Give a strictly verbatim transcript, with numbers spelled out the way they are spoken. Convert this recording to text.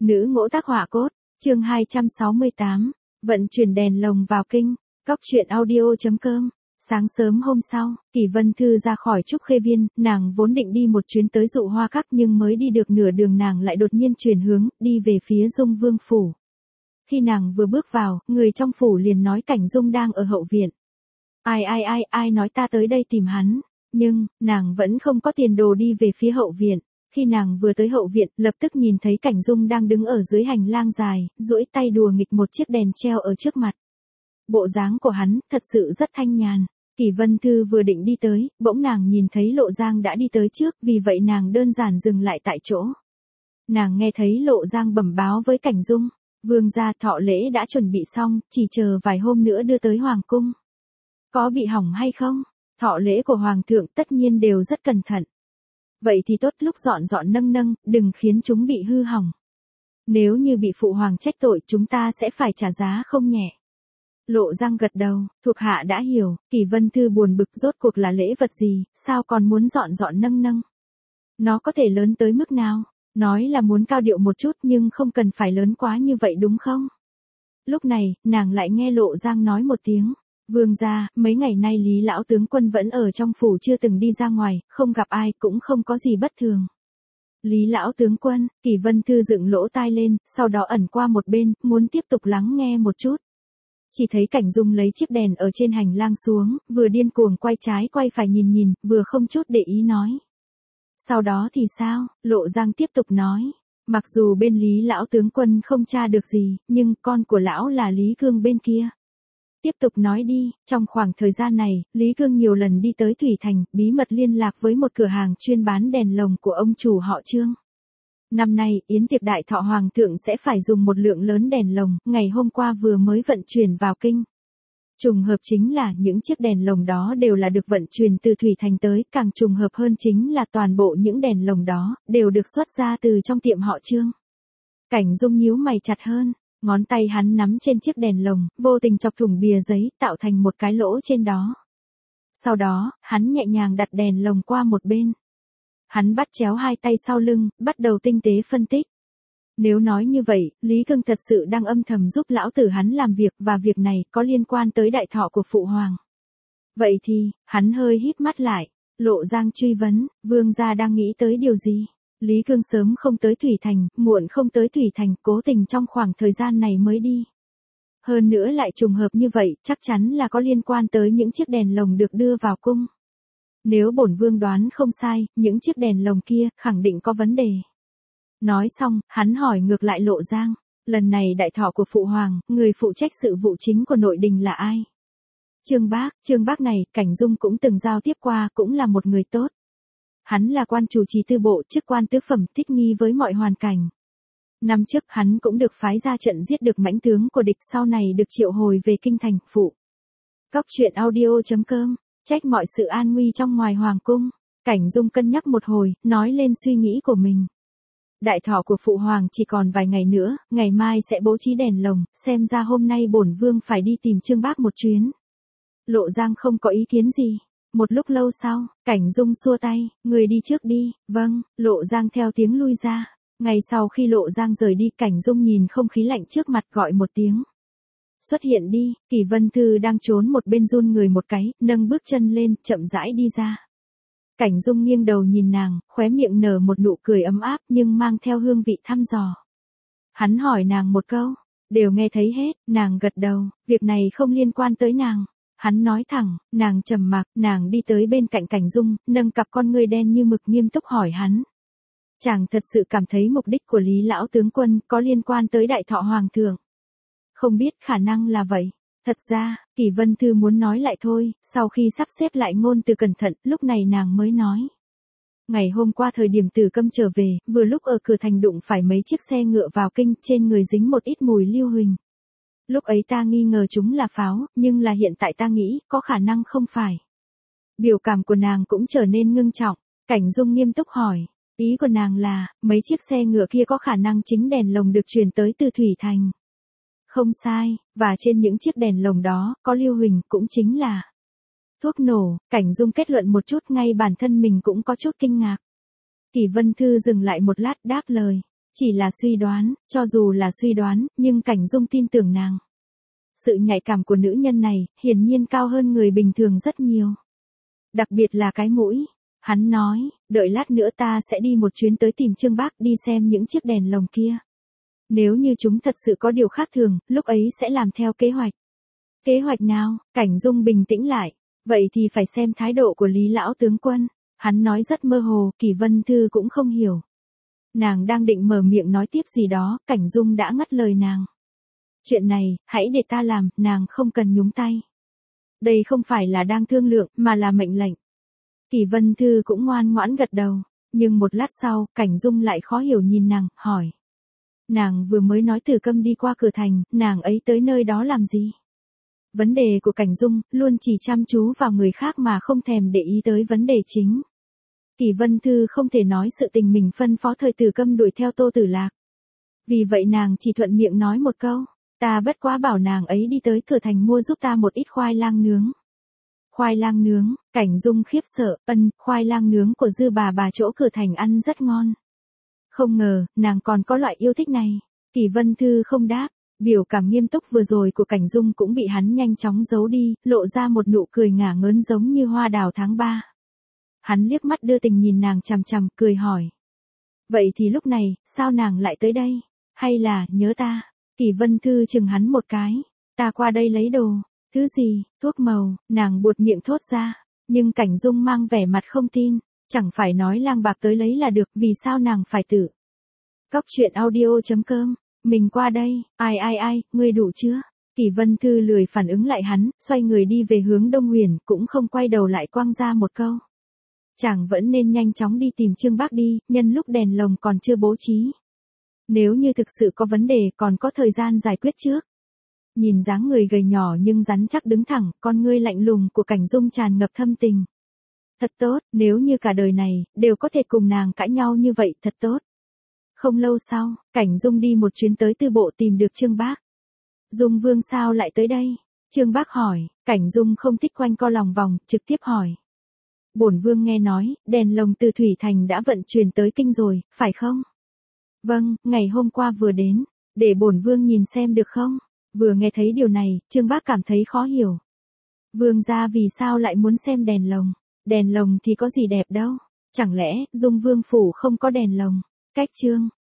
Nữ ngỗ tác họa cốt, chương hai trăm sáu mươi tám, vận chuyển đèn lồng vào kinh, cóc truyện audio.com. Sáng sớm hôm sau, Kỷ Vân Thư ra khỏi Trúc Khê Viên, nàng vốn định đi một chuyến tới Dụ Hoa Các nhưng mới đi được nửa đường nàng lại đột nhiên chuyển hướng, đi về phía Dung Vương Phủ. Khi nàng vừa bước vào, người trong phủ liền nói Cảnh Dung đang ở hậu viện. Ai ai ai ai nói ta tới đây tìm hắn, nhưng, nàng vẫn không có tiền đồ đi về phía hậu viện. Khi nàng vừa tới hậu viện, lập tức nhìn thấy Cảnh Dung đang đứng ở dưới hành lang dài, duỗi tay đùa nghịch một chiếc đèn treo ở trước mặt. Bộ dáng của hắn, thật sự rất thanh nhàn. Kỷ Vân Thư vừa định đi tới, bỗng nàng nhìn thấy Lộ Giang đã đi tới trước, vì vậy nàng đơn giản dừng lại tại chỗ. Nàng nghe thấy Lộ Giang bẩm báo với Cảnh Dung, vương gia thọ lễ đã chuẩn bị xong, chỉ chờ vài hôm nữa đưa tới Hoàng cung. Có bị hỏng hay không? Thọ lễ của Hoàng thượng tất nhiên đều rất cẩn thận. Vậy thì tốt, lúc dọn dọn nâng nâng, đừng khiến chúng bị hư hỏng. Nếu như bị phụ hoàng trách tội chúng ta sẽ phải trả giá không nhẹ. Lộ Giang gật đầu, thuộc hạ đã hiểu. Kỷ Vân Thư buồn bực, rốt cuộc là lễ vật gì, sao còn muốn dọn dọn nâng nâng. Nó có thể lớn tới mức nào? Nói là muốn cao điệu một chút nhưng không cần phải lớn quá như vậy đúng không? Lúc này, nàng lại nghe Lộ Giang nói một tiếng. Vương gia, mấy ngày nay Lý lão tướng quân vẫn ở trong phủ chưa từng đi ra ngoài, không gặp ai cũng không có gì bất thường. Lý lão tướng quân, Kỷ Vân Thư dựng lỗ tai lên, sau đó ẩn qua một bên, muốn tiếp tục lắng nghe một chút. Chỉ thấy Cảnh Dung lấy chiếc đèn ở trên hành lang xuống, vừa điên cuồng quay trái quay phải nhìn nhìn, vừa không chút để ý nói. Sau đó thì sao? Lộ Giang tiếp tục nói. Mặc dù bên Lý lão tướng quân không tra được gì, nhưng con của lão là Lý Cương bên kia. Tiếp tục nói đi, trong khoảng thời gian này, Lý Cương nhiều lần đi tới Thủy Thành, bí mật liên lạc với một cửa hàng chuyên bán đèn lồng của ông chủ họ Trương. Năm nay, yến tiệc đại thọ hoàng thượng sẽ phải dùng một lượng lớn đèn lồng, ngày hôm qua vừa mới vận chuyển vào kinh. Trùng hợp chính là những chiếc đèn lồng đó đều là được vận chuyển từ Thủy Thành tới, càng trùng hợp hơn chính là toàn bộ những đèn lồng đó, đều được xuất ra từ trong tiệm họ Trương. Cảnh Dung nhíu mày chặt hơn. Ngón tay hắn nắm trên chiếc đèn lồng, vô tình chọc thủng bìa giấy, tạo thành một cái lỗ trên đó. Sau đó, hắn nhẹ nhàng đặt đèn lồng qua một bên. Hắn bắt chéo hai tay sau lưng, bắt đầu tinh tế phân tích. Nếu nói như vậy, Lý Cương thật sự đang âm thầm giúp lão tử hắn làm việc, và việc này có liên quan tới đại thọ của phụ hoàng. Vậy thì, hắn hơi híp mắt lại. Lộ Giang truy vấn, vương gia đang nghĩ tới điều gì? Lý Cương sớm không tới Thủy Thành, muộn không tới Thủy Thành, cố tình trong khoảng thời gian này mới đi. Hơn nữa lại trùng hợp như vậy, chắc chắn là có liên quan tới những chiếc đèn lồng được đưa vào cung. Nếu bổn vương đoán không sai, những chiếc đèn lồng kia, khẳng định có vấn đề. Nói xong, hắn hỏi ngược lại Lộ Giang, lần này đại thọ của phụ hoàng, người phụ trách sự vụ chính của nội đình là ai? Trương Bác, Trương Bác này, Cảnh Dung cũng từng giao tiếp qua, cũng là một người tốt. Hắn là quan chủ trì tư bộ, chức quan tứ phẩm, thích nghi với mọi hoàn cảnh. Năm trước hắn cũng được phái ra trận giết được mãnh tướng của địch, sau này được triệu hồi về kinh thành phụ. Cóc truyện audio.com, trách mọi sự an nguy trong ngoài hoàng cung. Cảnh Dung cân nhắc một hồi, nói lên suy nghĩ của mình. Đại thọ của phụ hoàng chỉ còn vài ngày nữa, ngày mai sẽ bố trí đèn lồng, xem ra hôm nay bổn vương phải đi tìm Trương Bác một chuyến. Lộ Giang không có ý kiến gì. Một lúc lâu sau, Cảnh Dung xua tay, người đi trước đi. Vâng. Lộ Giang theo tiếng lui ra. Ngay sau khi Lộ Giang rời đi, Cảnh Dung nhìn không khí lạnh trước mặt gọi một tiếng. Xuất hiện đi. Kỷ Vân Thư đang trốn một bên run người một cái, nâng bước chân lên, chậm rãi đi ra. Cảnh Dung nghiêng đầu nhìn nàng, khóe miệng nở một nụ cười ấm áp nhưng mang theo hương vị thăm dò. Hắn hỏi nàng một câu, đều nghe thấy hết. Nàng gật đầu, việc này không liên quan tới nàng. Hắn nói thẳng, nàng trầm mặc, nàng đi tới bên cạnh Cảnh Dung, nâng cặp con ngươi đen như mực nghiêm túc hỏi hắn. Chàng thật sự cảm thấy mục đích của Lý lão tướng quân có liên quan tới đại thọ hoàng thượng. Không biết, khả năng là vậy. Thật ra, Kỷ Vân Thư muốn nói lại thôi, sau khi sắp xếp lại ngôn từ cẩn thận, lúc này nàng mới nói. Ngày hôm qua thời điểm Từ Câm trở về, vừa lúc ở cửa thành đụng phải mấy chiếc xe ngựa vào kinh, trên người dính một ít mùi lưu huỳnh. Lúc ấy ta nghi ngờ chúng là pháo, nhưng là hiện tại ta nghĩ, có khả năng không phải. Biểu cảm của nàng cũng trở nên ngưng trọng. Cảnh Dung nghiêm túc hỏi, ý của nàng là, mấy chiếc xe ngựa kia có khả năng chính đèn lồng được truyền tới từ Thủy Thành. Không sai, và trên những chiếc đèn lồng đó, có lưu huỳnh, cũng chính là thuốc nổ. Cảnh Dung kết luận một chút, ngay bản thân mình cũng có chút kinh ngạc. Kỷ Vân Thư dừng lại một lát đáp lời. Chỉ là suy đoán, cho dù là suy đoán, nhưng Cảnh Dung tin tưởng nàng. Sự nhạy cảm của nữ nhân này, hiển nhiên cao hơn người bình thường rất nhiều. Đặc biệt là cái mũi. Hắn nói, đợi lát nữa ta sẽ đi một chuyến tới tìm Trương Bác đi xem những chiếc đèn lồng kia. Nếu như chúng thật sự có điều khác thường, lúc ấy sẽ làm theo kế hoạch. Kế hoạch nào? Cảnh Dung bình tĩnh lại. Vậy thì phải xem thái độ của Lý lão tướng quân. Hắn nói rất mơ hồ, Kỷ Vân Thư cũng không hiểu. Nàng đang định mở miệng nói tiếp gì đó, Cảnh Dung đã ngắt lời nàng. Chuyện này, hãy để ta làm, nàng không cần nhúng tay. Đây không phải là đang thương lượng, mà là mệnh lệnh. Kỷ Vân Thư cũng ngoan ngoãn gật đầu. Nhưng một lát sau, Cảnh Dung lại khó hiểu nhìn nàng, hỏi. Nàng vừa mới nói Từ Câm đi qua cửa thành, nàng ấy tới nơi đó làm gì? Vấn đề của Cảnh Dung, luôn chỉ chăm chú vào người khác mà không thèm để ý tới vấn đề chính. Kỷ Vân Thư không thể nói sự tình mình phân phó thời Từ Câm đuổi theo Tô Tử Lạc. Vì vậy nàng chỉ thuận miệng nói một câu, ta bất quá bảo nàng ấy đi tới cửa thành mua giúp ta một ít khoai lang nướng. Khoai lang nướng, Cảnh Dung khiếp sợ, ân, khoai lang nướng của Dư bà bà chỗ cửa thành ăn rất ngon. Không ngờ, nàng còn có loại yêu thích này. Kỷ Vân Thư không đáp, biểu cảm nghiêm túc vừa rồi của Cảnh Dung cũng bị hắn nhanh chóng giấu đi, lộ ra một nụ cười ngả ngớn giống như hoa đào tháng ba. Hắn liếc mắt đưa tình nhìn nàng chằm chằm, cười hỏi. Vậy thì lúc này, sao nàng lại tới đây? Hay là, nhớ ta? Kỷ Vân Thư chừng hắn một cái. Ta qua đây lấy đồ. Thứ gì? Thuốc màu, nàng buột miệng thốt ra. Nhưng Cảnh Dung mang vẻ mặt không tin. Chẳng phải nói lang bạc tới lấy là được, vì sao nàng phải tự? Cóc truyện audio chấm com. Mình qua đây, ai ai ai, ngươi đủ chưa? Kỷ Vân Thư lười phản ứng lại hắn, xoay người đi về hướng Đông Huyền, cũng không quay đầu lại quăng ra một câu. Chàng vẫn nên nhanh chóng đi tìm Trương Bác đi, nhân lúc đèn lồng còn chưa bố trí. Nếu như thực sự có vấn đề còn có thời gian giải quyết trước. Nhìn dáng người gầy nhỏ nhưng rắn chắc đứng thẳng, con ngươi lạnh lùng của Cảnh Dung tràn ngập thâm tình. Thật tốt, nếu như cả đời này, đều có thể cùng nàng cãi nhau như vậy, thật tốt. Không lâu sau, Cảnh Dung đi một chuyến tới Tư Bộ tìm được Trương Bác. Dung Vương sao lại tới đây? Trương Bác hỏi, Cảnh Dung không thích quanh co lòng vòng, trực tiếp hỏi. Bổn Vương nghe nói, đèn lồng từ Thủy Thành đã vận chuyển tới kinh rồi, phải không? Vâng, ngày hôm qua vừa đến, để bổn Vương nhìn xem được không? Vừa nghe thấy điều này, Trương Bác cảm thấy khó hiểu. Vương gia vì sao lại muốn xem đèn lồng? Đèn lồng thì có gì đẹp đâu? Chẳng lẽ, Dung Vương phủ không có đèn lồng? Cách chương